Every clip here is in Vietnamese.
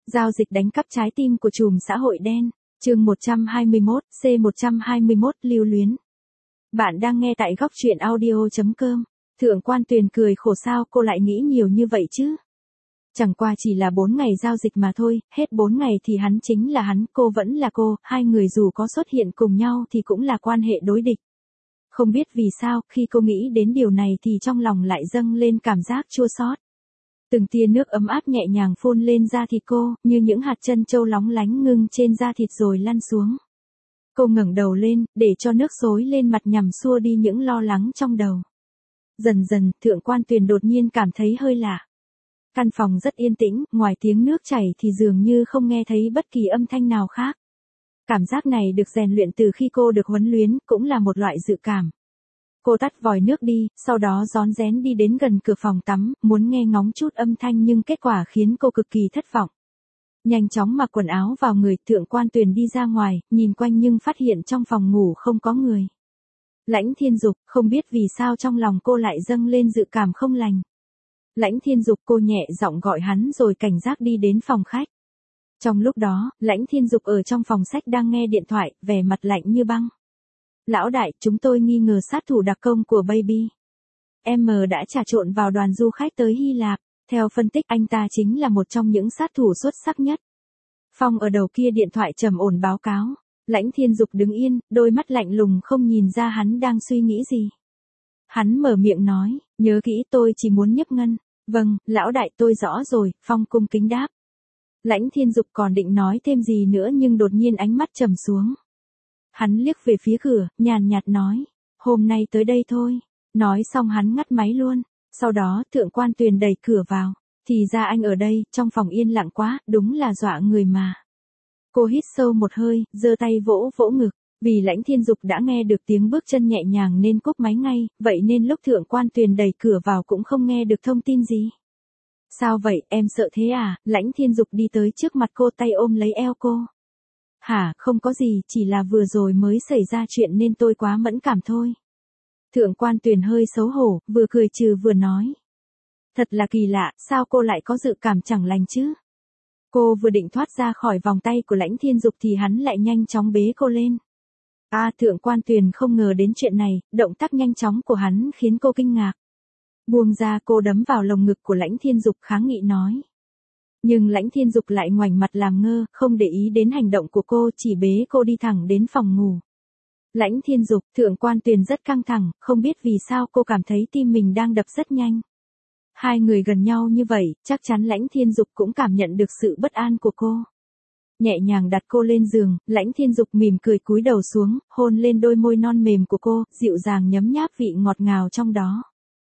Giao dịch đánh cắp trái tim của trùm xã hội đen. Chương 121, C121 lưu luyến. Bạn đang nghe tại góc truyện audio.com. Thượng quan Tuyền cười khổ, sao cô lại nghĩ nhiều như vậy chứ? Chẳng qua chỉ là 4 ngày giao dịch mà thôi, hết 4 ngày thì hắn chính là hắn, cô vẫn là cô, hai người dù có xuất hiện cùng nhau thì cũng là quan hệ đối địch. Không biết vì sao, khi cô nghĩ đến điều này thì trong lòng lại dâng lên cảm giác chua xót. Từng tia nước ấm áp nhẹ nhàng phun lên da thịt cô, như những hạt trân châu lóng lánh ngưng trên da thịt rồi lăn xuống. Cô ngẩng đầu lên, để cho nước xối lên mặt nhằm xua đi những lo lắng trong đầu. Dần dần, Thượng quan Tuyền đột nhiên cảm thấy hơi lạ. Căn phòng rất yên tĩnh, ngoài tiếng nước chảy thì dường như không nghe thấy bất kỳ âm thanh nào khác. Cảm giác này được rèn luyện từ khi cô được huấn luyện, cũng là một loại dự cảm. Cô tắt vòi nước đi, sau đó rón rén đi đến gần cửa phòng tắm, muốn nghe ngóng chút âm thanh nhưng kết quả khiến cô cực kỳ thất vọng. Nhanh chóng mặc quần áo vào người, Thượng quan Tuyền đi ra ngoài, nhìn quanh nhưng phát hiện trong phòng ngủ không có người. Lãnh Thiên Dục, không biết vì sao trong lòng cô lại dâng lên dự cảm không lành. Lãnh Thiên Dục, cô nhẹ giọng gọi hắn rồi cảnh giác đi đến phòng khách. Trong lúc đó, Lãnh Thiên Dục ở trong phòng sách đang nghe điện thoại, vẻ mặt lạnh như băng. Lão đại, chúng tôi nghi ngờ sát thủ đặc công của Baby M đã trà trộn vào đoàn du khách tới Hy Lạp. Theo phân tích, anh ta chính là một trong những sát thủ xuất sắc nhất. Phong ở đầu kia điện thoại trầm ổn báo cáo. Lãnh Thiên Dục đứng yên, đôi mắt lạnh lùng không nhìn ra hắn đang suy nghĩ gì. Hắn mở miệng nói, nhớ kỹ tôi chỉ muốn nhấp ngân. Vâng, lão đại tôi rõ rồi, Phong cung kính đáp. Lãnh Thiên Dục còn định nói thêm gì nữa nhưng đột nhiên ánh mắt trầm xuống. Hắn liếc về phía cửa, nhàn nhạt nói, hôm nay tới đây thôi. Nói xong hắn ngắt máy luôn. Sau đó Thượng quan Tuyền đẩy cửa vào. Thì ra anh ở đây, trong phòng yên lặng quá, đúng là dọa người mà. Cô hít sâu một hơi, giơ tay vỗ vỗ ngực. Vì Lãnh Thiên Dục đã nghe được tiếng bước chân nhẹ nhàng nên cúp máy ngay, vậy nên lúc Thượng quan Tuyền đẩy cửa vào cũng không nghe được thông tin gì. Sao vậy, em sợ thế à? Lãnh Thiên Dục đi tới trước mặt cô, tay ôm lấy eo cô. Hả, không có gì, chỉ là vừa rồi mới xảy ra chuyện nên tôi quá mẫn cảm thôi. Thượng quan Tuyền hơi xấu hổ, vừa cười trừ vừa nói. Thật là kỳ lạ, sao cô lại có dự cảm chẳng lành chứ? Cô vừa định thoát ra khỏi vòng tay của Lãnh Thiên Dục thì hắn lại nhanh chóng bế cô lên. Thượng quan Tuyền không ngờ đến chuyện này, động tác nhanh chóng của hắn khiến cô kinh ngạc. Buông ra, cô đấm vào lồng ngực của Lãnh Thiên Dục kháng nghị nói. Nhưng Lãnh Thiên Dục lại ngoảnh mặt làm ngơ, không để ý đến hành động của cô, chỉ bế cô đi thẳng đến phòng ngủ. Lãnh Thiên Dục, Thượng quan Tuyền rất căng thẳng, không biết vì sao cô cảm thấy tim mình đang đập rất nhanh. Hai người gần nhau như vậy, chắc chắn Lãnh Thiên Dục cũng cảm nhận được sự bất an của cô. Nhẹ nhàng đặt cô lên giường, Lãnh Thiên Dục mỉm cười cúi đầu xuống, hôn lên đôi môi non mềm của cô, dịu dàng nhấm nháp vị ngọt ngào trong đó.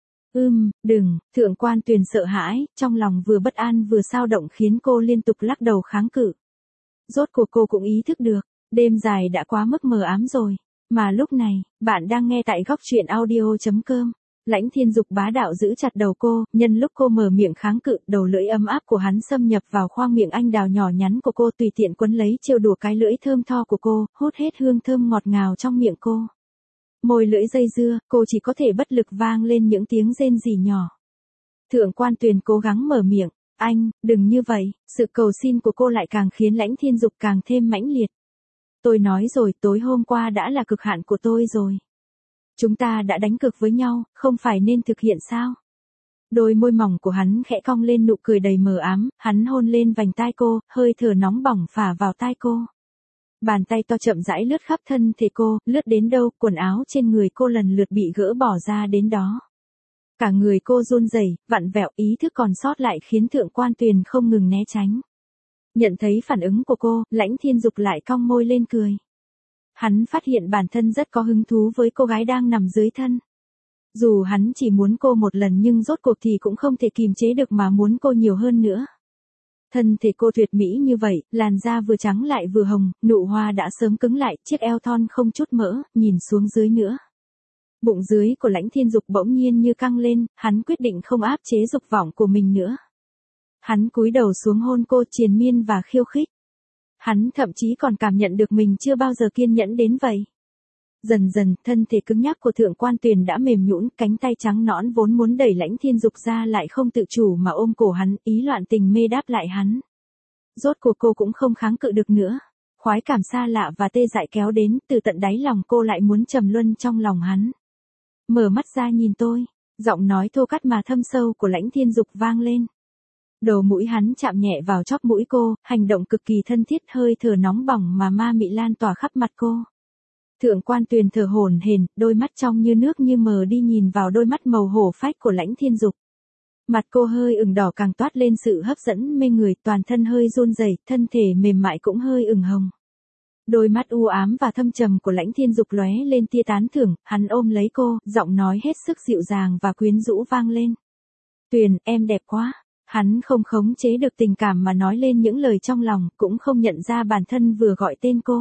Đừng, Thượng quan Tuyền sợ hãi, trong lòng vừa bất an vừa xao động khiến cô liên tục lắc đầu kháng cự. Rốt cuộc cô cũng ý thức được, đêm dài đã quá mức mờ ám rồi. Mà lúc này, bạn đang nghe tại góc truyện audio.com. Lãnh Thiên Dục bá đạo giữ chặt đầu cô, nhân lúc cô mở miệng kháng cự, đầu lưỡi ấm áp của hắn xâm nhập vào khoang miệng anh đào nhỏ nhắn của cô, tùy tiện quấn lấy trêu đùa cái lưỡi thơm tho của cô, hút hết hương thơm ngọt ngào trong miệng cô. Môi lưỡi dây dưa, cô chỉ có thể bất lực vang lên những tiếng rên rỉ nhỏ. Thượng quan Tuyền cố gắng mở miệng, anh, đừng như vậy, sự cầu xin của cô lại càng khiến Lãnh Thiên Dục càng thêm mãnh liệt. Tôi nói rồi, tối hôm qua đã là cực hạn của tôi rồi. Chúng ta đã đánh cược với nhau, không phải nên thực hiện sao? Đôi môi mỏng của hắn khẽ cong lên nụ cười đầy mờ ám, hắn hôn lên vành tai cô, hơi thở nóng bỏng phả vào tai cô. Bàn tay to chậm rãi lướt khắp thân thể cô, lướt đến đâu, quần áo trên người cô lần lượt bị gỡ bỏ ra đến đó. Cả người cô run rẩy, vặn vẹo, ý thức còn sót lại khiến Thượng quan Tuyền không ngừng né tránh. Nhận thấy phản ứng của cô, Lãnh Thiên Dục lại cong môi lên cười. Hắn phát hiện bản thân rất có hứng thú với cô gái đang nằm dưới thân. Dù hắn chỉ muốn cô một lần nhưng rốt cuộc thì cũng không thể kìm chế được mà muốn cô nhiều hơn nữa. Thân thể cô tuyệt mỹ như vậy, làn da vừa trắng lại vừa hồng, nụ hoa đã sớm cứng lại, chiếc eo thon không chút mỡ, nhìn xuống dưới nữa. Bụng dưới của Lãnh Thiên Dục bỗng nhiên như căng lên, hắn quyết định không áp chế dục vọng của mình nữa. Hắn cúi đầu xuống hôn cô triền miên và khiêu khích. Hắn thậm chí còn cảm nhận được mình chưa bao giờ kiên nhẫn đến vậy. Dần dần, thân thể cứng nhắc của Thượng quan Tuyền đã mềm nhũn, cánh tay trắng nõn vốn muốn đẩy Lãnh Thiên Dục ra lại không tự chủ mà ôm cổ hắn, ý loạn tình mê đáp lại hắn. Rốt cuộc cô cũng không kháng cự được nữa. Khoái cảm xa lạ và tê dại kéo đến, từ tận đáy lòng cô lại muốn trầm luân trong lòng hắn. Mở mắt ra nhìn tôi, giọng nói thô cắt mà thâm sâu của Lãnh Thiên Dục vang lên. Đầu mũi hắn chạm nhẹ vào chóp mũi cô, hành động cực kỳ thân thiết, hơi thở nóng bỏng mà ma mị lan tỏa khắp mặt cô. Thượng quan Tuyền thở hổn hển, đôi mắt trong như nước như mờ đi nhìn vào đôi mắt màu hổ phách của Lãnh Thiên Dục. Mặt cô hơi ửng đỏ càng toát lên sự hấp dẫn mê người, toàn thân hơi run rẩy, thân thể mềm mại cũng hơi ửng hồng. Đôi mắt u ám và thâm trầm của Lãnh Thiên Dục lóe lên tia tán thưởng, hắn ôm lấy cô, giọng nói hết sức dịu dàng và quyến rũ vang lên. Tuyền, em đẹp quá. Hắn không khống chế được tình cảm mà nói lên những lời trong lòng, cũng không nhận ra bản thân vừa gọi tên cô.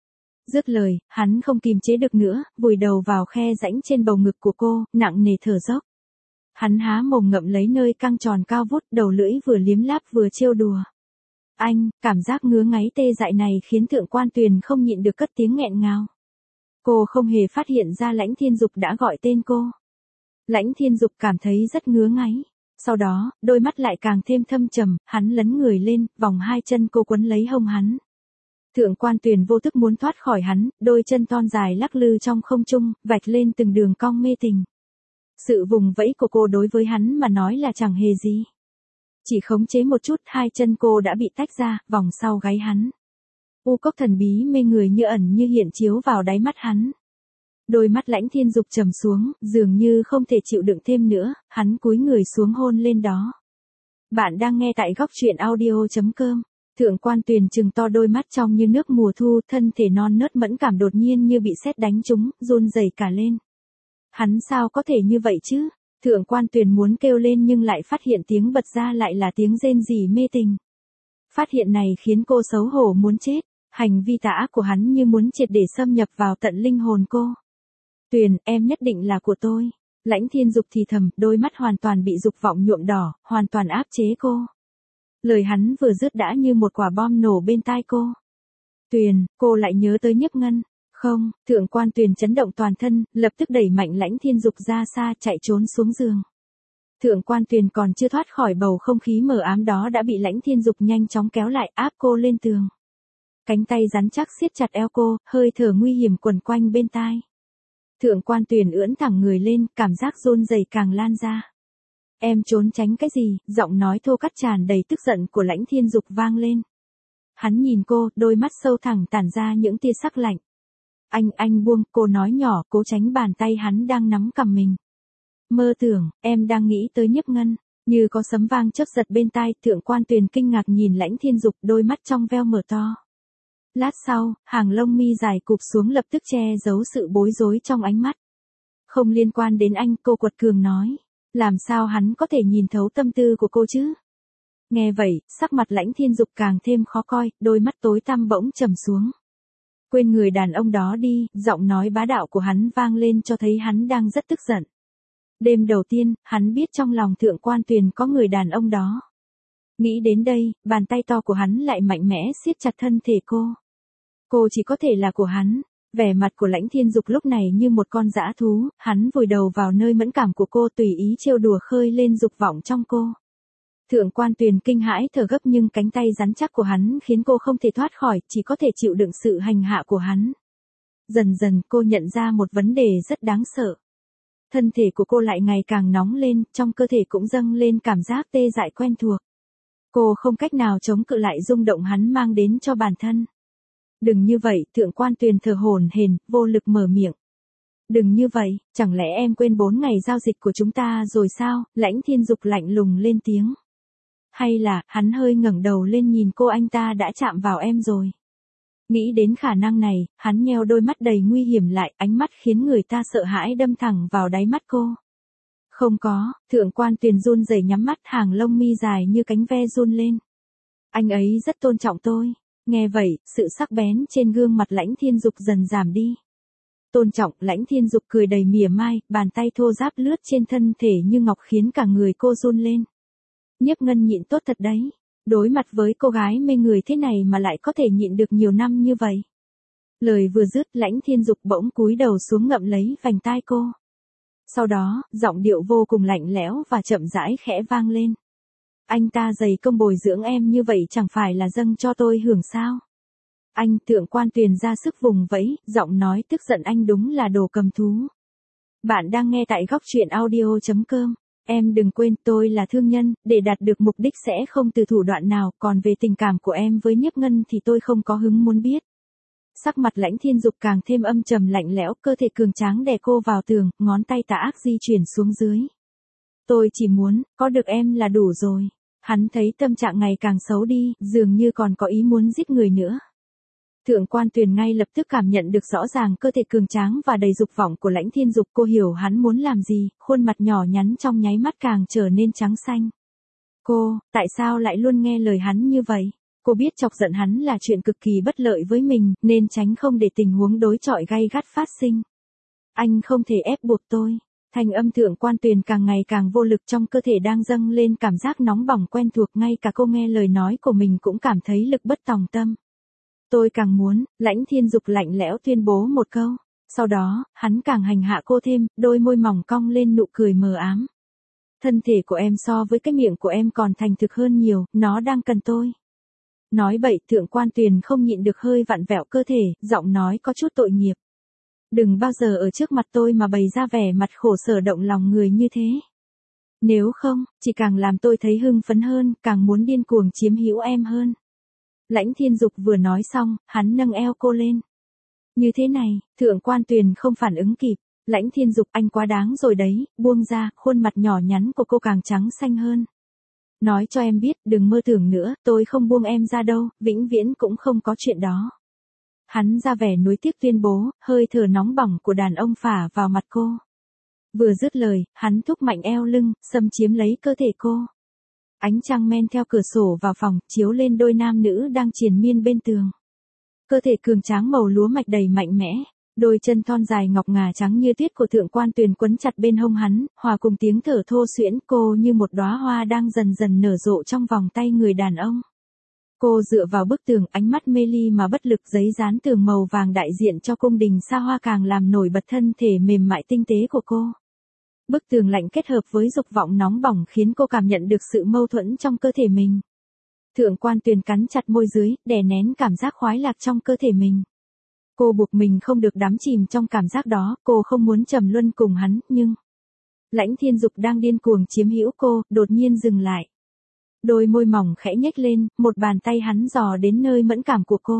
Dứt lời, hắn không kìm chế được nữa, vùi đầu vào khe rãnh trên bầu ngực của cô, nặng nề thở dốc. Hắn há mồm ngậm lấy nơi căng tròn cao vút, đầu lưỡi vừa liếm láp vừa trêu đùa. Anh, cảm giác ngứa ngáy tê dại này khiến Thượng quan Tuyền không nhịn được cất tiếng nghẹn ngào. Cô không hề phát hiện ra Lãnh Thiên Dục đã gọi tên cô. Lãnh Thiên Dục cảm thấy rất ngứa ngáy. Sau đó, đôi mắt lại càng thêm thâm trầm, hắn lấn người lên, vòng hai chân cô quấn lấy hông hắn. Thượng quan Tuyền vô thức muốn thoát khỏi hắn, đôi chân thon dài lắc lư trong không trung, vạch lên từng đường cong mê tình. Sự vùng vẫy của cô đối với hắn mà nói là chẳng hề gì. Chỉ khống chế một chút, hai chân cô đã bị tách ra, vòng sau gáy hắn. U cốc thần bí mê người như ẩn như hiện chiếu vào đáy mắt hắn. Đôi mắt Lãnh Thiên Dục trầm xuống, dường như không thể chịu đựng thêm nữa, hắn cúi người xuống hôn lên đó. Bạn đang nghe tại góc truyện audio.com. Thượng quan Tuyền trừng to đôi mắt trong như nước mùa thu, thân thể non nớt mẫn cảm đột nhiên như bị sét đánh trúng, run rẩy cả lên. Hắn sao có thể như vậy chứ? Thượng quan Tuyền muốn kêu lên nhưng lại phát hiện tiếng bật ra lại là tiếng rên rỉ mê tình. Phát hiện này khiến cô xấu hổ muốn chết, hành vi tà ác của hắn như muốn triệt để xâm nhập vào tận linh hồn cô. Tuyền, em nhất định là của tôi. Lãnh Thiên Dục thì thầm, đôi mắt hoàn toàn bị dục vọng nhuộm đỏ, hoàn toàn áp chế cô. Lời hắn vừa dứt đã như một quả bom nổ bên tai cô. Tuyền, cô lại nhớ tới Nhiếp Ngân. Không, Thượng quan Tuyền chấn động toàn thân, lập tức đẩy mạnh Lãnh Thiên Dục ra xa, chạy trốn xuống giường. Thượng quan Tuyền còn chưa thoát khỏi bầu không khí mờ ám đó đã bị Lãnh Thiên Dục nhanh chóng kéo lại, áp cô lên tường. Cánh tay rắn chắc siết chặt eo cô, hơi thở nguy hiểm quẩn quanh bên tai. Thượng quan Tuyền ưỡn thẳng người lên, cảm giác run rẩy càng lan ra. Em trốn tránh cái gì? Giọng nói thô cắt tràn đầy tức giận của Lãnh Thiên Dục vang lên. Hắn nhìn cô, đôi mắt sâu thẳm tản ra những tia sắc lạnh. Anh buông, cô nói nhỏ, cố tránh bàn tay hắn đang nắm cầm mình. Mơ tưởng, em đang nghĩ tới Nhiếp Ngân. Như có sấm vang chớp giật bên tai, Thượng quan Tuyền kinh ngạc nhìn Lãnh Thiên Dục, đôi mắt trong veo mở to. Lát sau, hàng lông mi dài cụp xuống lập tức che giấu sự bối rối trong ánh mắt. Không liên quan đến anh, cô quật cường nói. Làm sao hắn có thể nhìn thấu tâm tư của cô chứ? Nghe vậy, sắc mặt Lãnh Thiên Dục càng thêm khó coi, đôi mắt tối tăm bỗng trầm xuống. Quên người đàn ông đó đi, giọng nói bá đạo của hắn vang lên cho thấy hắn đang rất tức giận. Đêm đầu tiên, hắn biết trong lòng Thượng quan Tuyền có người đàn ông đó. Nghĩ đến đây, bàn tay to của hắn lại mạnh mẽ siết chặt thân thể cô. Cô chỉ có thể là của hắn. Vẻ mặt của Lãnh Thiên Dục lúc này như một con dã thú, hắn vùi đầu vào nơi mẫn cảm của cô tùy ý trêu đùa khơi lên dục vọng trong cô. Thượng quan Tuyền kinh hãi thở gấp nhưng cánh tay rắn chắc của hắn khiến cô không thể thoát khỏi, chỉ có thể chịu đựng sự hành hạ của hắn. Dần dần cô nhận ra một vấn đề rất đáng sợ. Thân thể của cô lại ngày càng nóng lên, trong cơ thể cũng dâng lên cảm giác tê dại quen thuộc. Cô không cách nào chống cự lại rung động hắn mang đến cho bản thân. Đừng như vậy, Thượng quan Tuyền thở hổn hển, vô lực mở miệng. Đừng như vậy, chẳng lẽ em quên 4 ngày giao dịch của chúng ta rồi sao? Lãnh Thiên Dục lạnh lùng lên tiếng. Hay là, hắn hơi ngẩng đầu lên nhìn cô, anh ta đã chạm vào em rồi. Nghĩ đến khả năng này, hắn nheo đôi mắt đầy nguy hiểm lại, ánh mắt khiến người ta sợ hãi đâm thẳng vào đáy mắt cô. Không có, Thượng quan Tuyền run rẩy nhắm mắt, hàng lông mi dài như cánh ve run lên. Anh ấy rất tôn trọng tôi. Nghe vậy, sự sắc bén trên gương mặt Lãnh Thiên Dục dần giảm đi. Tôn trọng, Lãnh Thiên Dục cười đầy mỉa mai, bàn tay thô ráp lướt trên thân thể như ngọc khiến cả người cô run lên. Nhiếp Ngân nhịn tốt thật đấy. Đối mặt với cô gái mê người thế này mà lại có thể nhịn được nhiều năm như vậy. Lời vừa dứt, Lãnh Thiên Dục bỗng cúi đầu xuống ngậm lấy vành tai cô. Sau đó, giọng điệu vô cùng lạnh lẽo và chậm rãi khẽ vang lên. Anh ta dày công bồi dưỡng em như vậy chẳng phải là dâng cho tôi hưởng sao? Anh, Thượng quan Tuyền ra sức vùng vẫy, giọng nói tức giận, anh đúng là đồ cầm thú. Bạn đang nghe tại góc truyện audio.com. Em đừng quên tôi là thương nhân, để đạt được mục đích sẽ không từ thủ đoạn nào, còn về tình cảm của em với Nhiếp Ngân thì tôi không có hứng muốn biết. Sắc mặt Lãnh Thiên Dục càng thêm âm trầm lạnh lẽo, cơ thể cường tráng đè cô vào tường, ngón tay tà ác di chuyển xuống dưới. Tôi chỉ muốn, có được em là đủ rồi. Hắn thấy tâm trạng ngày càng xấu đi, dường như còn có ý muốn giết người nữa. Thượng quan Tuyền ngay lập tức cảm nhận được rõ ràng cơ thể cường tráng và đầy dục vọng của Lãnh Thiên Dục, cô hiểu hắn muốn làm gì, khuôn mặt nhỏ nhắn trong nháy mắt càng trở nên trắng xanh. Cô, tại sao lại luôn nghe lời hắn như vậy? Cô biết chọc giận hắn là chuyện cực kỳ bất lợi với mình, nên tránh không để tình huống đối chọi gay gắt phát sinh. Anh không thể ép buộc tôi. Thanh âm Thượng quan Tuyền càng ngày càng vô lực, trong cơ thể đang dâng lên cảm giác nóng bỏng quen thuộc, ngay cả cô nghe lời nói của mình cũng cảm thấy lực bất tòng tâm. Tôi càng muốn, Lãnh Thiên Dục lạnh lẽo tuyên bố một câu. Sau đó, hắn càng hành hạ cô thêm, đôi môi mỏng cong lên nụ cười mờ ám. Thân thể của em so với cái miệng của em còn thành thực hơn nhiều, nó đang cần tôi. Nói bậy, Thượng quan Tuyền không nhịn được hơi vặn vẹo cơ thể, giọng nói có chút tội nghiệp. Đừng bao giờ ở trước mặt tôi mà bày ra vẻ mặt khổ sở động lòng người như thế. Nếu không, chỉ càng làm tôi thấy hưng phấn hơn, càng muốn điên cuồng chiếm hữu em hơn. Lãnh Thiên Dục vừa nói xong, hắn nâng eo cô lên. Như thế này, Thượng quan Tuyền không phản ứng kịp. Lãnh Thiên Dục, anh quá đáng rồi đấy, buông ra, khuôn mặt nhỏ nhắn của cô càng trắng xanh hơn. Nói cho em biết, đừng mơ tưởng nữa, tôi không buông em ra đâu, vĩnh viễn cũng không có chuyện đó. Hắn ra vẻ nuối tiếc tuyên bố, hơi thở nóng bỏng của đàn ông phả vào mặt cô. Vừa dứt lời, hắn thúc mạnh eo lưng, xâm chiếm lấy cơ thể cô. Ánh trăng men theo cửa sổ vào phòng, chiếu lên đôi nam nữ đang triền miên bên tường. Cơ thể cường tráng màu lúa mạch đầy mạnh mẽ, đôi chân thon dài ngọc ngà trắng như tuyết của Thượng quan Tuyền quấn chặt bên hông hắn, hòa cùng tiếng thở thô xuyễn, cô như một đóa hoa đang dần dần nở rộ trong vòng tay người đàn ông. Cô dựa vào bức tường, ánh mắt mê ly mà bất lực, giấy dán tường màu vàng đại diện cho cung đình xa hoa càng làm nổi bật thân thể mềm mại tinh tế của cô. Bức tường lạnh kết hợp với dục vọng nóng bỏng khiến cô cảm nhận được sự mâu thuẫn trong cơ thể mình. Thượng quan Tuyền cắn chặt môi dưới, đè nén cảm giác khoái lạc trong cơ thể mình. Cô buộc mình không được đắm chìm trong cảm giác đó, cô không muốn trầm luân cùng hắn, nhưng... Lãnh Thiên Dục đang điên cuồng chiếm hữu cô, đột nhiên dừng lại. Đôi môi mỏng khẽ nhếch lên, một bàn tay hắn dò đến nơi mẫn cảm của cô.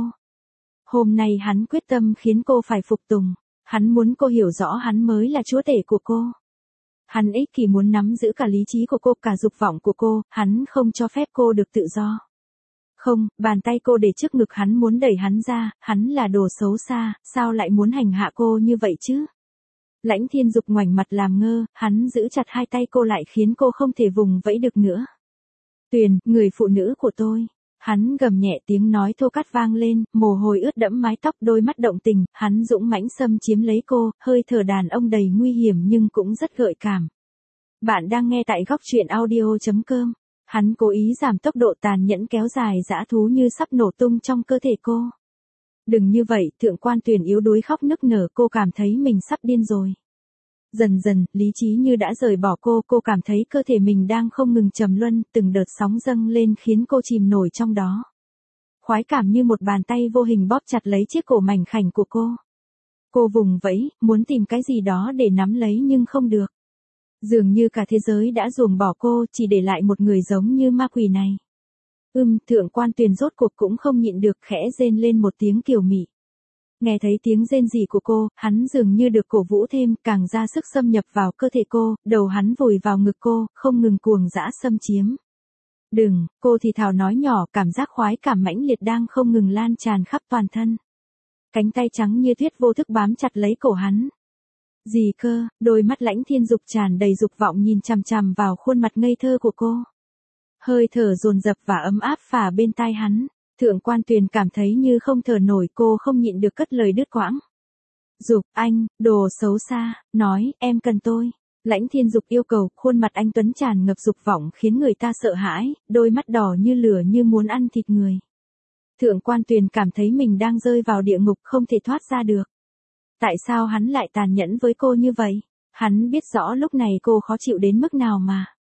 Hôm nay hắn quyết tâm khiến cô phải phục tùng. Hắn muốn cô hiểu rõ hắn mới là chúa tể của cô. Hắn ích kỷ muốn nắm giữ cả lý trí của cô, cả dục vọng của cô, hắn không cho phép cô được tự do. Không, bàn tay cô để trước ngực hắn muốn đẩy hắn ra, hắn là đồ xấu xa, sao lại muốn hành hạ cô như vậy chứ? Lãnh Thiên Dục ngoảnh mặt làm ngơ, hắn giữ chặt hai tay cô lại khiến cô không thể vùng vẫy được nữa. Tuyền, người phụ nữ của tôi. Hắn gầm nhẹ, tiếng nói thô cắt vang lên, mồ hôi ướt đẫm mái tóc, đôi mắt động tình, hắn dũng mãnh xâm chiếm lấy cô, hơi thở đàn ông đầy nguy hiểm nhưng cũng rất gợi cảm. Bạn đang nghe tại góc truyện audio.com. Hắn cố ý giảm tốc độ, tàn nhẫn kéo dài dã thú như sắp nổ tung trong cơ thể cô. Đừng như vậy, Thượng quan Tuyền yếu đuối khóc nức nở, cô cảm thấy mình sắp điên rồi. Dần dần, lý trí như đã rời bỏ cô cảm thấy cơ thể mình đang không ngừng trầm luân, từng đợt sóng dâng lên khiến cô chìm nổi trong đó. Khoái cảm như một bàn tay vô hình bóp chặt lấy chiếc cổ mảnh khảnh của cô. Cô vùng vẫy, muốn tìm cái gì đó để nắm lấy nhưng không được. Dường như cả thế giới đã ruồng bỏ cô, chỉ để lại một người giống như ma quỷ này. Thượng quan Tuyền rốt cuộc cũng không nhịn được, khẽ rên lên một tiếng kiều mị. Nghe thấy tiếng rên rỉ của cô, hắn dường như được cổ vũ thêm, càng ra sức xâm nhập vào cơ thể cô, đầu hắn vùi vào ngực cô, không ngừng cuồng dã xâm chiếm. Đừng, cô thì thào nói nhỏ, cảm giác khoái cảm mãnh liệt đang không ngừng lan tràn khắp toàn thân. Cánh tay trắng như tuyết vô thức bám chặt lấy cổ hắn. Gì cơ, đôi mắt Lãnh Thiên Dục tràn đầy dục vọng nhìn chằm chằm vào khuôn mặt ngây thơ của cô. Hơi thở dồn dập và ấm áp phả bên tai hắn. Thượng quan Tuyền cảm thấy như không thở nổi, cô không nhịn được cất lời đứt quãng. Dục, anh, đồ xấu xa, nói, em cần tôi. Lãnh Thiên Dục yêu cầu, khuôn mặt anh tuấn tràn ngập dục vọng khiến người ta sợ hãi, đôi mắt đỏ như lửa như muốn ăn thịt người. Thượng quan Tuyền cảm thấy mình đang rơi vào địa ngục không thể thoát ra được. Tại sao hắn lại tàn nhẫn với cô như vậy? Hắn biết rõ lúc này cô khó chịu đến mức nào mà.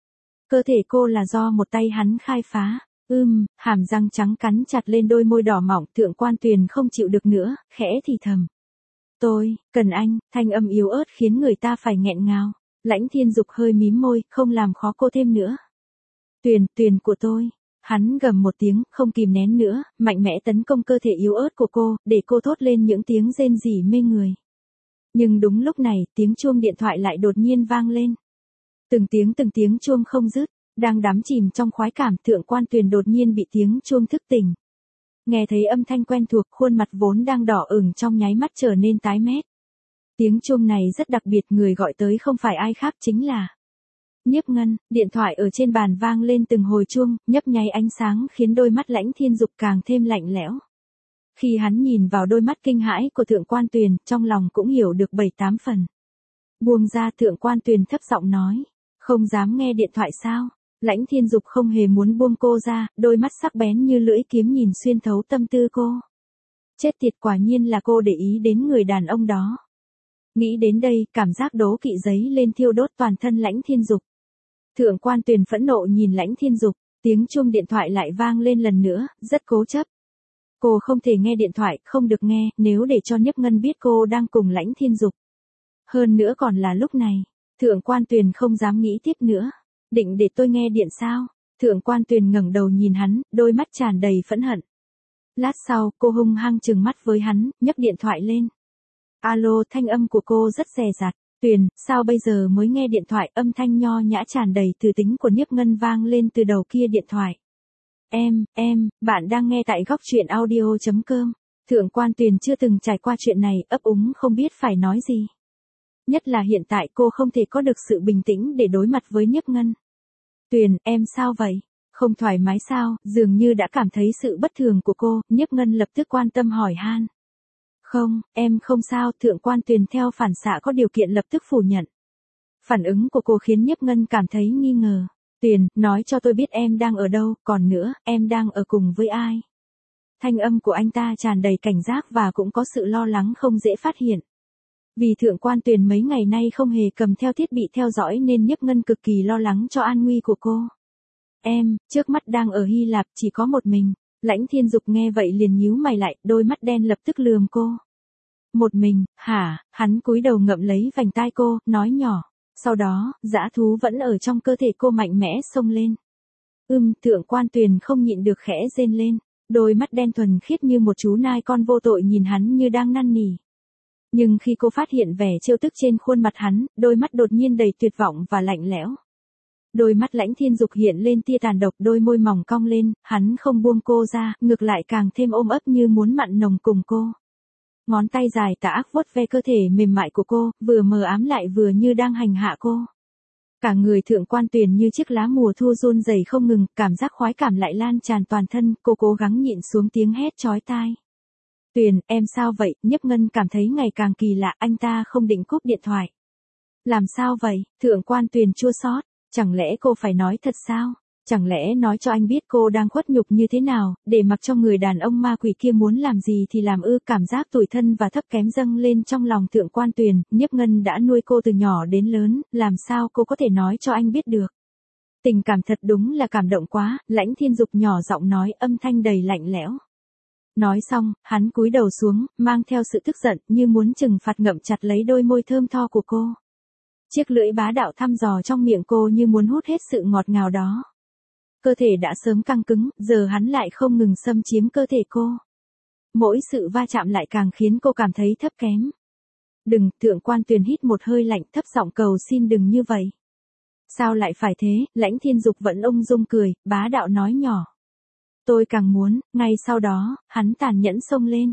Cơ thể cô là do một tay hắn khai phá. Hàm răng trắng cắn chặt lên đôi môi đỏ mỏng, Thượng Quan Tuyền không chịu được nữa, khẽ thì thầm. Tôi, cần anh, thanh âm yếu ớt khiến người ta phải nghẹn ngào. Lãnh Thiên Dục hơi mím môi, không làm khó cô thêm nữa. Tuyền của tôi. Hắn gầm một tiếng, không kìm nén nữa, mạnh mẽ tấn công cơ thể yếu ớt của cô, để cô thốt lên những tiếng rên rỉ mê người. Nhưng đúng lúc này, tiếng chuông điện thoại lại đột nhiên vang lên. Từng tiếng chuông không dứt, đang đắm chìm trong khoái cảm, Thượng Quan Tuyền đột nhiên bị tiếng chuông thức tỉnh. Nghe thấy âm thanh quen thuộc, khuôn mặt vốn đang đỏ ửng trong nháy mắt trở nên tái mét. Tiếng chuông này rất đặc biệt, người gọi tới không phải ai khác chính là Nhiếp Ngân. Điện thoại ở trên bàn vang lên từng hồi chuông, nhấp nháy ánh sáng khiến đôi mắt Lãnh Thiên Dục càng thêm lạnh lẽo. Khi hắn nhìn vào đôi mắt kinh hãi của Thượng Quan Tuyền, trong lòng cũng hiểu được 7-8 phần. Buông ra, Thượng Quan Tuyền thấp giọng nói, không dám nghe điện thoại sao? Lãnh Thiên Dục không hề muốn buông cô ra, đôi mắt sắc bén như lưỡi kiếm nhìn xuyên thấu tâm tư cô. Chết tiệt, quả nhiên là cô để ý đến người đàn ông đó. Nghĩ đến đây, cảm giác đố kỵ giấy lên thiêu đốt toàn thân Lãnh Thiên Dục. Thượng Quan Tuyền phẫn nộ nhìn Lãnh Thiên Dục, tiếng chuông điện thoại lại vang lên lần nữa, rất cố chấp. Cô không thể nghe điện thoại, không được nghe, nếu để cho Nhiếp Ngân biết cô đang cùng Lãnh Thiên Dục. Hơn nữa còn là lúc này, Thượng Quan Tuyền không dám nghĩ tiếp nữa. Định để tôi nghe điện sao? Thượng Quan Tuyền ngẩng đầu nhìn hắn, đôi mắt tràn đầy phẫn hận. Lát sau, cô hung hăng trừng mắt với hắn, nhấc điện thoại lên. Alo, thanh âm của cô rất dè dặt. Tuyền, sao bây giờ mới nghe điện thoại? Âm thanh nho nhã tràn đầy từ tính của Nhiếp Ngân vang lên từ đầu kia điện thoại. Bạn đang nghe tại góc truyện audio.com. Thượng Quan Tuyền chưa từng trải qua chuyện này, ấp úng không biết phải nói gì. Nhất là hiện tại cô không thể có được sự bình tĩnh để đối mặt với Nhiếp Ngân. Tuyền, em sao vậy? Không thoải mái sao? Dường như đã cảm thấy sự bất thường của cô, Nhiếp Ngân lập tức quan tâm hỏi han. Không, em không sao, Thượng Quan Tuyền theo phản xạ có điều kiện lập tức phủ nhận. Phản ứng của cô khiến Nhiếp Ngân cảm thấy nghi ngờ. Tuyền, nói cho tôi biết em đang ở đâu, còn nữa, em đang ở cùng với ai? Thanh âm của anh ta tràn đầy cảnh giác và cũng có sự lo lắng không dễ phát hiện. Vì Thượng Quan Tuyền mấy ngày nay không hề cầm theo thiết bị theo dõi nên Nhiếp Ngân cực kỳ lo lắng cho an nguy của cô. Em, trước mắt đang ở Hy Lạp, chỉ có một mình. Lãnh Thiên Dục nghe vậy liền nhíu mày lại, đôi mắt đen lập tức lườm cô. Một mình, hả? Hắn cúi đầu ngậm lấy vành tai cô, nói nhỏ. Sau đó, dã thú vẫn ở trong cơ thể cô mạnh mẽ xông lên. Thượng Quan Tuyền không nhịn được khẽ rên lên. Đôi mắt đen thuần khiết như một chú nai con vô tội nhìn hắn như đang năn nỉ. Nhưng khi cô phát hiện vẻ trêu tức trên khuôn mặt hắn, đôi mắt đột nhiên đầy tuyệt vọng và lạnh lẽo. Đôi mắt Lãnh Thiên Dục hiện lên tia tàn độc, đôi môi mỏng cong lên, hắn không buông cô ra, ngược lại càng thêm ôm ấp như muốn mặn nồng cùng cô. Ngón tay dài tà ác vuốt ve cơ thể mềm mại của cô, vừa mờ ám lại vừa như đang hành hạ cô. Cả người Thượng Quan Tuyền như chiếc lá mùa thu run rẩy không ngừng, cảm giác khoái cảm lại lan tràn toàn thân, cô cố gắng nhịn xuống tiếng hét chói tai. Tuyền, em sao vậy? Nhiếp Ngân cảm thấy ngày càng kỳ lạ, anh ta không định cúp điện thoại. Làm sao vậy? Thượng Quan Tuyền chua xót. Chẳng lẽ cô phải nói thật sao? Chẳng lẽ nói cho anh biết cô đang khuất nhục như thế nào, để mặc cho người đàn ông ma quỷ kia muốn làm gì thì làm ư? Cảm giác tủi thân và thấp kém dâng lên trong lòng Thượng Quan Tuyền, Nhiếp Ngân đã nuôi cô từ nhỏ đến lớn, làm sao cô có thể nói cho anh biết được? Tình cảm thật đúng là cảm động quá, Lãnh Thiên Dục nhỏ giọng nói, âm thanh đầy lạnh lẽo. Nói xong, hắn cúi đầu xuống, mang theo sự tức giận, như muốn trừng phạt, ngậm chặt lấy đôi môi thơm tho của cô. Chiếc lưỡi bá đạo thăm dò trong miệng cô như muốn hút hết sự ngọt ngào đó. Cơ thể đã sớm căng cứng, giờ hắn lại không ngừng xâm chiếm cơ thể cô. Mỗi sự va chạm lại càng khiến cô cảm thấy thấp kém. Đừng, Thượng Quan Tuyền hít một hơi lạnh, thấp giọng cầu xin đừng như vậy. Sao lại phải thế? Lãnh Thiên Dục vẫn ung dung cười, bá đạo nói nhỏ. Tôi càng muốn. Ngay sau đó, hắn tàn nhẫn xông lên.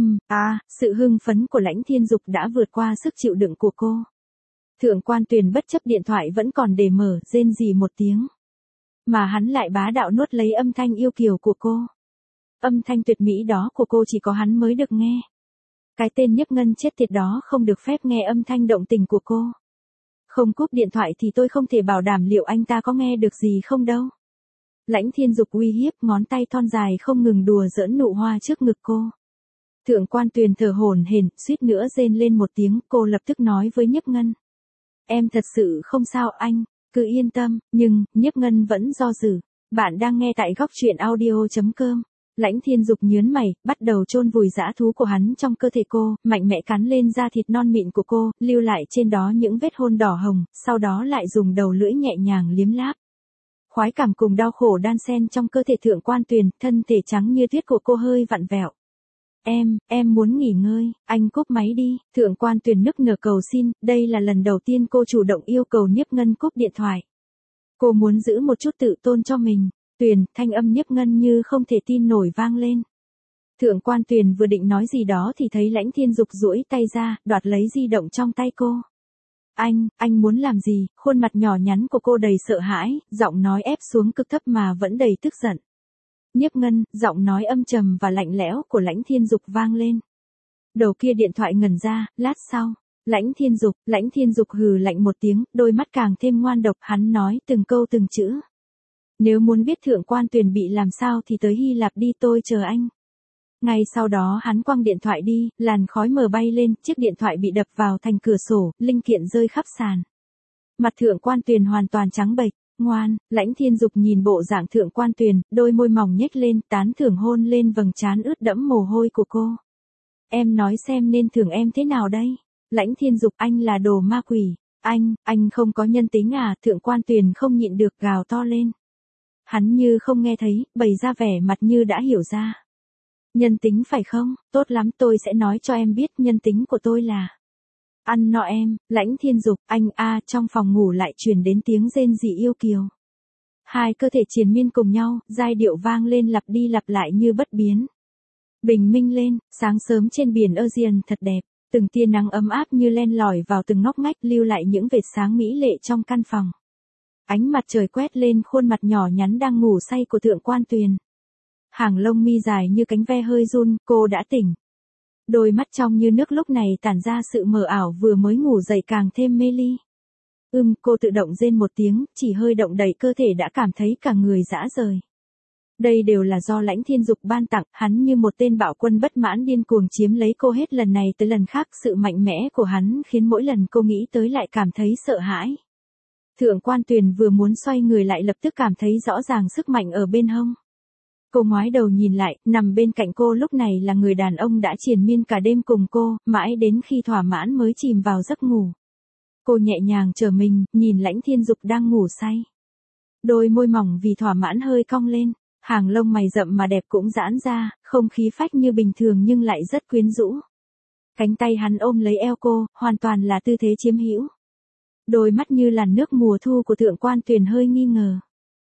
Sự hưng phấn của Lãnh Thiên Dục đã vượt qua sức chịu đựng của cô. Thượng Quan Tuyền bất chấp điện thoại vẫn còn để mở, rên rỉ một tiếng. Mà hắn lại bá đạo nuốt lấy âm thanh yêu kiều của cô. Âm thanh tuyệt mỹ đó của cô chỉ có hắn mới được nghe. Cái tên Nhiếp Ngân chết tiệt đó không được phép nghe âm thanh động tình của cô. Không cúp điện thoại thì tôi không thể bảo đảm liệu anh ta có nghe được gì không đâu. Lãnh Thiên Dục uy hiếp, ngón tay thon dài không ngừng đùa giỡn nụ hoa trước ngực cô. Thượng Quan Tuyền thở hổn hển, suýt nữa rên lên một tiếng, cô lập tức nói với Nhiếp Ngân. Em thật sự không sao anh, Cứ yên tâm, nhưng, Nhiếp Ngân vẫn do dự. Bạn đang nghe tại góc truyện audio.com. Lãnh Thiên Dục nhớn mày, bắt đầu chôn vùi dã thú của hắn trong cơ thể cô, mạnh mẽ cắn lên da thịt non mịn của cô, lưu lại trên đó những vết hôn đỏ hồng, sau đó lại dùng đầu lưỡi nhẹ nhàng liếm láp. Khoái cảm cùng đau khổ đan xen trong cơ thể Thượng Quan Tuyền, thân thể trắng như tuyết của cô hơi vặn vẹo. Em muốn nghỉ ngơi, anh cúp máy đi, Thượng Quan Tuyền nức nở cầu xin, đây là lần đầu tiên cô chủ động yêu cầu Nhiếp Ngân cúp điện thoại. Cô muốn giữ một chút tự tôn cho mình. Tuyền, thanh âm Nhiếp Ngân như không thể tin nổi vang lên. Thượng Quan Tuyền vừa định nói gì đó thì thấy Lãnh Thiên Dục duỗi tay ra, đoạt lấy di động trong tay cô. Anh muốn làm gì? Khuôn mặt nhỏ nhắn của cô đầy sợ hãi, giọng nói ép xuống cực thấp mà vẫn đầy tức giận. Nhiếp Ngân, giọng nói âm trầm và lạnh lẽo của Lãnh Thiên Dục vang lên. Đầu kia điện thoại ngẩn ra, lát sau. Lãnh Thiên Dục hừ lạnh một tiếng, đôi mắt càng thêm ngoan độc, hắn nói từng câu từng chữ. Nếu muốn biết Thượng Quan Tuyền bị làm sao thì tới Hy Lạp đi, tôi chờ anh. Ngay sau đó hắn quăng điện thoại đi, làn khói mờ bay lên, chiếc điện thoại bị đập vào thành cửa sổ, linh kiện rơi khắp sàn. Mặt Thượng Quan Tuyền hoàn toàn trắng bệch. Ngoan, Lãnh Thiên Dục nhìn bộ dạng Thượng Quan Tuyền, đôi môi mỏng nhếch lên, tán thưởng hôn lên vầng trán ướt đẫm mồ hôi của cô. Em nói xem nên thưởng em thế nào đây? Lãnh Thiên Dục, anh là đồ ma quỷ. Anh không có nhân tính à? Thượng Quan Tuyền không nhịn được gào to lên. Hắn như không nghe thấy, bày ra vẻ mặt như đã hiểu ra. Nhân tính phải không? Tốt lắm, tôi sẽ nói cho em biết nhân tính của tôi là ăn no em. Lãnh Thiên Dục, anh a. Trong phòng ngủ lại truyền đến tiếng rên rỉ yêu kiều. Hai cơ thể triền miên cùng nhau, giai điệu vang lên lặp đi lặp lại như bất biến. Bình minh lên, sáng sớm trên biển Aegean thật đẹp, từng tia nắng ấm áp như len lỏi vào từng ngóc ngách, lưu lại những vệt sáng mỹ lệ trong căn phòng. Ánh mặt trời quét lên khuôn mặt nhỏ nhắn đang ngủ say của Thượng Quan Tuyền. Hàng lông mi dài như cánh ve hơi run, cô đã tỉnh. Đôi mắt trong như nước lúc này tản ra sự mờ ảo, vừa mới ngủ dậy càng thêm mê ly. Cô tự động rên một tiếng, chỉ hơi động đậy cơ thể đã cảm thấy cả người rã rời. Đây đều là do Lãnh Thiên Dục ban tặng, hắn như một tên bạo quân bất mãn điên cuồng chiếm lấy cô hết lần này tới lần khác, sự mạnh mẽ của hắn khiến mỗi lần cô nghĩ tới lại cảm thấy sợ hãi. Thượng Quan Tuyền vừa muốn xoay người lại lập tức cảm thấy rõ ràng sức mạnh ở bên hông. Cô ngoái đầu nhìn lại, nằm bên cạnh cô lúc này là người đàn ông đã triền miên cả đêm cùng cô, mãi đến khi thỏa mãn mới chìm vào giấc ngủ. Cô nhẹ nhàng trở mình, nhìn Lãnh Thiên Dục đang ngủ say. Đôi môi mỏng vì thỏa mãn hơi cong lên, hàng lông mày rậm mà đẹp cũng giãn ra, không khí phách như bình thường nhưng lại rất quyến rũ. Cánh tay hắn ôm lấy eo cô, hoàn toàn là tư thế chiếm hữu. Đôi mắt như làn nước mùa thu của Thượng Quan Tuyền hơi nghi ngờ.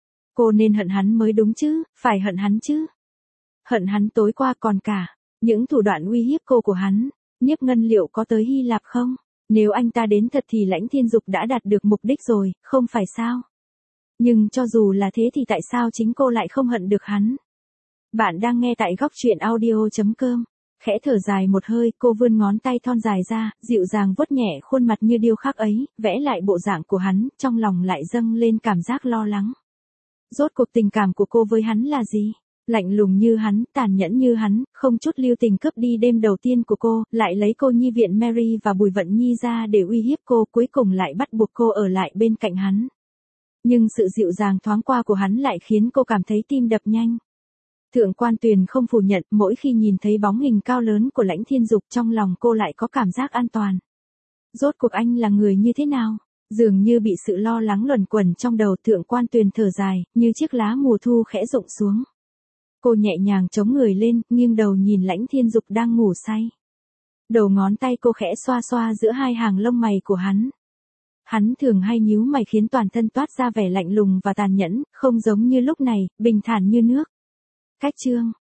Cô nên hận hắn mới đúng chứ, phải hận hắn chứ. Hận hắn tối qua còn cả những thủ đoạn uy hiếp cô của hắn. Nhiếp Ngân liệu có tới Hy Lạp không? Nếu anh ta đến thật thì Lãnh Thiên Dục đã đạt được mục đích rồi, không phải sao? Nhưng cho dù là thế thì tại sao chính cô lại không hận được hắn? Bạn đang nghe tại góc truyện audio.com. Khẽ thở dài một hơi, cô vươn ngón tay thon dài ra, dịu dàng vuốt nhẹ khuôn mặt như điêu khắc ấy, vẽ lại bộ dạng của hắn, trong lòng lại dâng lên cảm giác lo lắng. Rốt cuộc tình cảm của cô với hắn là gì? Lạnh lùng như hắn, tàn nhẫn như hắn, không chút lưu tình cướp đi đêm đầu tiên của cô, lại lấy cô nhi viện Mary và Bùi Vận Nhi ra để uy hiếp cô, cuối cùng lại bắt buộc cô ở lại bên cạnh hắn. Nhưng sự dịu dàng thoáng qua của hắn lại khiến cô cảm thấy tim đập nhanh. Thượng Quan Tuyền không phủ nhận, mỗi khi nhìn thấy bóng hình cao lớn của Lãnh Thiên Dục trong lòng cô lại có cảm giác an toàn. Rốt cuộc anh là người như thế nào? Dường như bị sự lo lắng luẩn quẩn trong đầu, Thượng Quan Tuyền thở dài, như chiếc lá mùa thu khẽ rụng xuống. Cô nhẹ nhàng chống người lên, nghiêng đầu nhìn Lãnh Thiên Dục đang ngủ say. Đầu ngón tay cô khẽ xoa xoa giữa hai hàng lông mày của hắn. Hắn thường hay nhíu mày khiến toàn thân toát ra vẻ lạnh lùng và tàn nhẫn, không giống như lúc này, bình thản như nước. Cách chương